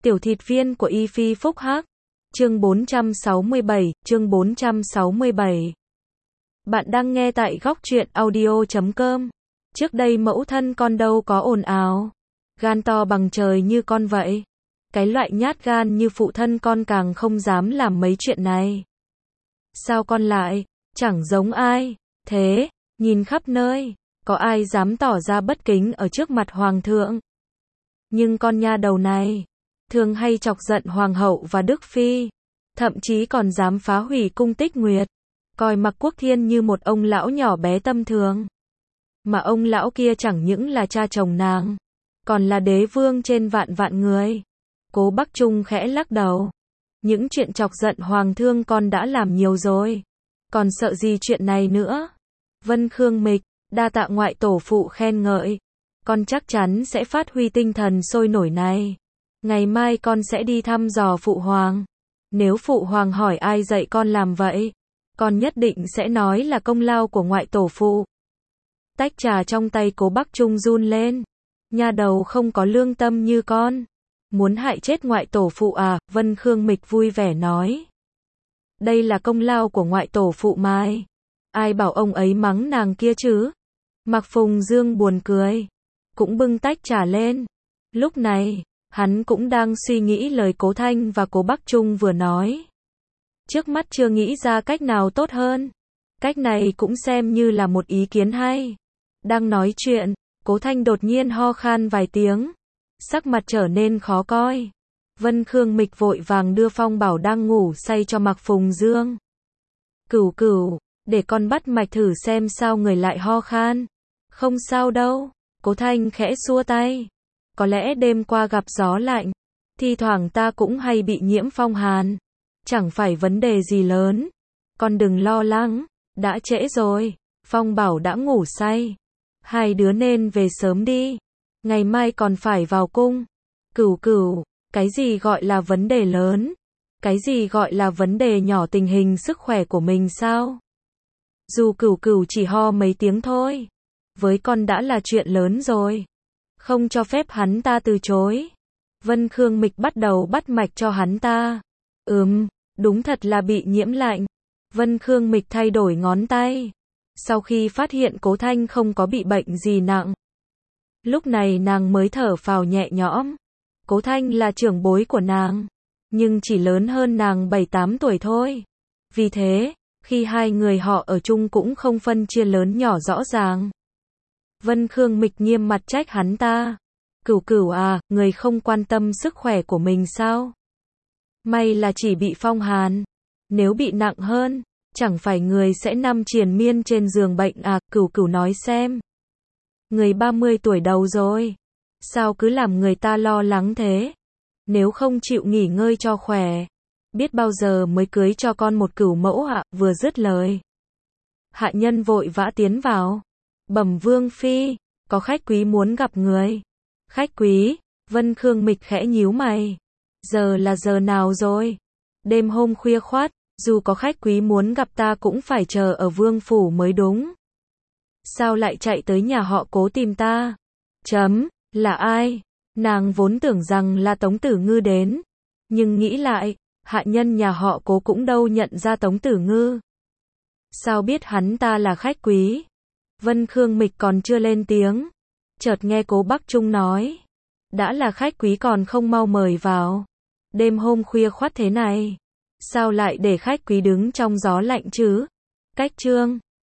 Tiểu thịt viên của Y Phi Phúc Hắc. Chương 467. Bạn đang nghe tại góc truyện audio.com. Trước đây mẫu thân con đâu có ồn ào. Gan to bằng trời như con vậy. Cái loại nhát gan như phụ thân con càng không dám làm mấy chuyện này. Sao con lại, chẳng giống ai, thế, nhìn khắp nơi, có ai dám tỏ ra bất kính ở trước mặt hoàng thượng. Nhưng con nha đầu này, thường hay chọc giận hoàng hậu và đức phi, thậm chí còn dám phá hủy cung Tích Nguyệt, coi Mạc Quốc Thiên như một ông lão nhỏ bé tâm thường. Mà ông lão kia chẳng những là cha chồng nàng, còn là đế vương trên vạn vạn người. Cố Bắc Trung khẽ lắc đầu. Những chuyện chọc giận hoàng thương con đã làm nhiều rồi, còn sợ gì chuyện này nữa. Vân Khương Mịch, đa tạ ngoại tổ phụ khen ngợi. Con chắc chắn sẽ phát huy tinh thần sôi nổi này. Ngày mai con sẽ đi thăm dò phụ hoàng. Nếu phụ hoàng hỏi ai dạy con làm vậy, con nhất định sẽ nói là công lao của ngoại tổ phụ. Tách trà trong tay Cố Bắc Trung run lên. Nha đầu không có lương tâm như con, muốn hại chết ngoại tổ phụ à? Vân Khương Mịch vui vẻ nói. Đây là công lao của ngoại tổ phụ mai. Ai bảo ông ấy mắng nàng kia chứ? Mạc Phùng Dương buồn cười, cũng bưng tách trà lên. Lúc này, hắn cũng đang suy nghĩ lời Cố Thanh và Cố Bắc Trung vừa nói. Trước mắt chưa nghĩ ra cách nào tốt hơn. Cách này cũng xem như là một ý kiến hay. Đang nói chuyện, Cố Thanh đột nhiên ho khan vài tiếng, sắc mặt trở nên khó coi. Vân Khương Mịch vội vàng đưa Phong Bảo đang ngủ say cho Mạc Phùng Dương. Cửu cửu, để con bắt mạch thử xem sao người lại ho khan. Không sao đâu, Cố Thanh khẽ xua tay. Có lẽ đêm qua gặp gió lạnh, thi thoảng ta cũng hay bị nhiễm phong hàn. Chẳng phải vấn đề gì lớn, con đừng lo lắng. Đã trễ rồi, Phong Bảo đã ngủ say. Hai đứa nên về sớm đi, ngày mai còn phải vào cung. Cửu cửu, cái gì gọi là vấn đề lớn? Cái gì gọi là vấn đề nhỏ? Tình hình sức khỏe của mình sao? Dù cửu cửu chỉ ho mấy tiếng thôi, với con đã là chuyện lớn rồi. Không cho phép hắn ta từ chối. Vân Khương Mịch bắt đầu bắt mạch cho hắn ta. Đúng thật là bị nhiễm lạnh. Vân Khương Mịch thay đổi ngón tay. Sau khi phát hiện Cố Thanh không có bị bệnh gì nặng, lúc này nàng mới thở phào nhẹ nhõm. Cố Thanh là trưởng bối của nàng, nhưng chỉ lớn hơn nàng 7-8 tuổi thôi. Vì thế, khi hai người họ ở chung cũng không phân chia lớn nhỏ rõ ràng. Vân Khương Mịch nghiêm mặt trách hắn ta. Cửu cửu à, người không quan tâm sức khỏe của mình sao? May là chỉ bị phong hàn. Nếu bị nặng hơn, chẳng phải người sẽ nằm triền miên trên giường bệnh à? Cửu cửu nói xem. Người 30 tuổi đầu rồi, sao cứ làm người ta lo lắng thế? Nếu không chịu nghỉ ngơi cho khỏe, biết bao giờ mới cưới cho con một cửu mẫu ạ? Vừa dứt lời, hạ nhân vội vã tiến vào. Bẩm Vương Phi, có khách quý muốn gặp người. Khách quý? Vân Khương Mịch khẽ nhíu mày. Giờ là giờ nào rồi? Đêm hôm khuya khoắt, dù có khách quý muốn gặp ta cũng phải chờ ở vương phủ mới đúng. Sao lại chạy tới nhà họ Cố tìm ta? Là ai? Nàng vốn tưởng rằng là Tống Tử Ngư đến, nhưng nghĩ lại, hạ nhân nhà họ Cố cũng đâu nhận ra Tống Tử Ngư. Sao biết hắn ta là khách quý? Vân Khương Mịch còn chưa lên tiếng, chợt nghe Cố Bắc Trung nói. Đã là khách quý còn không mau mời vào. Đêm hôm khuya khoắt thế này, sao lại để khách quý đứng trong gió lạnh chứ? Cách chương